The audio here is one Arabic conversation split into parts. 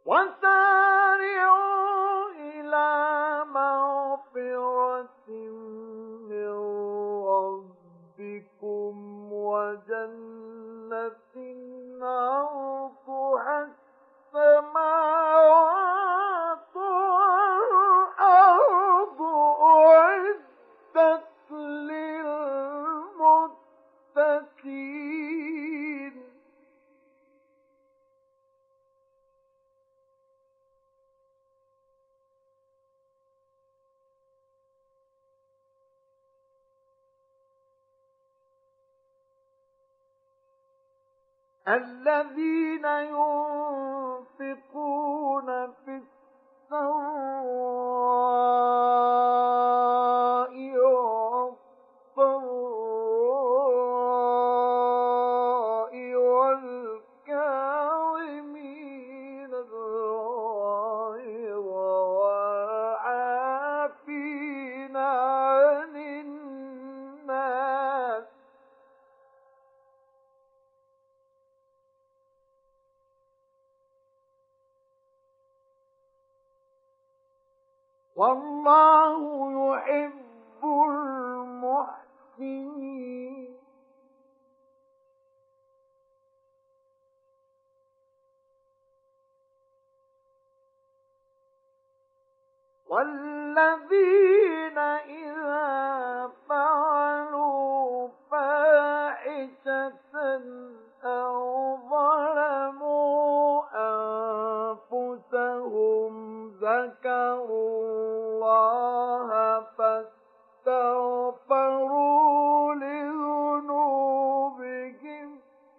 وسارعوا إلى مغفرة من ربكم وجنة عرضها السماوات والأرض أعدت للمتقين الذين ينفقون في السراء والضراء والكاظمين الغيظ والعافين عن الناس والله يحب المحسنين والذين إذا فعلوا فاحشة أو ظلموا أنفسهم ذكروا الله فاستغفروا لذنوبهم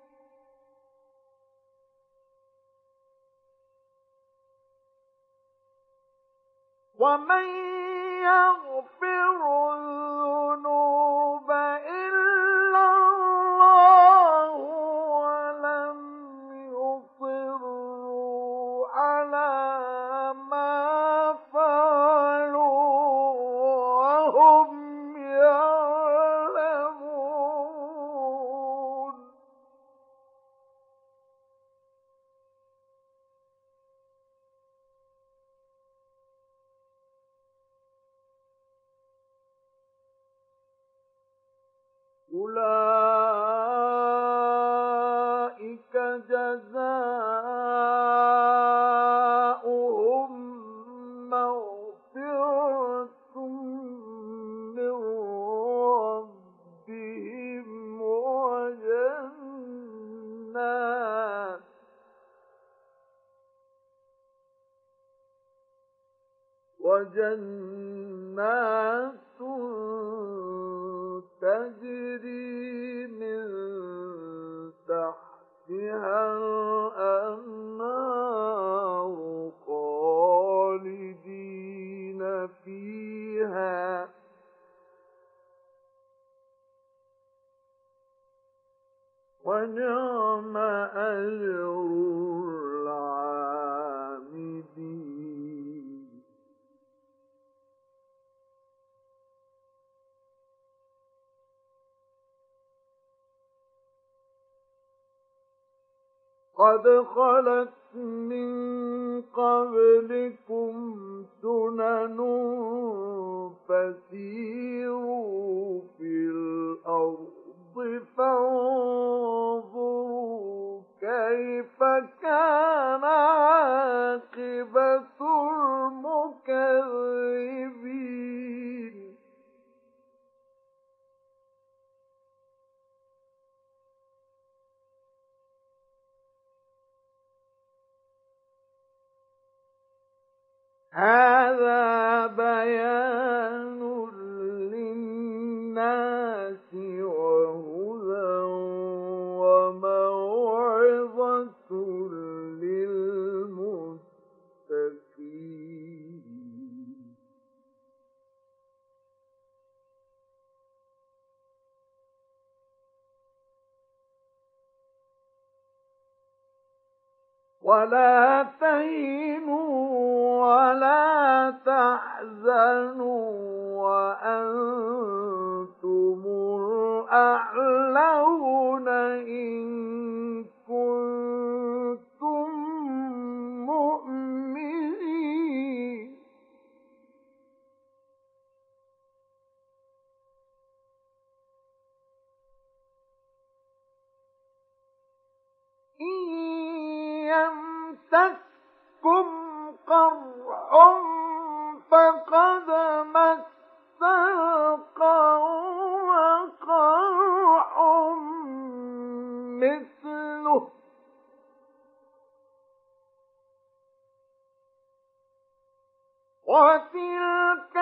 ومن يغفر الذنوب إلا الله ولم يصروا على ما فعلوا وهم يعلمون أولئك جزاؤهم مغفرة من ربهم وجنات تجري من تحتها الأنهار خالدين فيها ونعم أجر العاملين قد خلت من قبلكم سنن فسيروا في الأرض فانظروا كيف كان عاقبة المكذبين هذا بيان للناس وهدى وموعظة للمتقين ولا تهنوا ولا تحزنوا وأنتم الأعلون إن كنتم مؤمنين يمسسكم قرح فقد مس القوم قرح مثله وتلك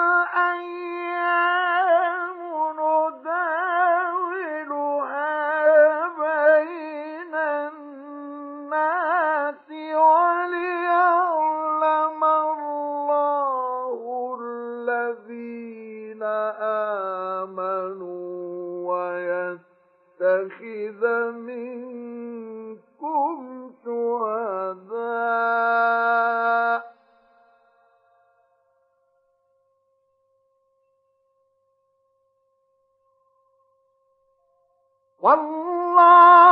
الأيام نداولها بين الناس وليعلم الله الذين آمنوا ويتخذ منكم شهداء والله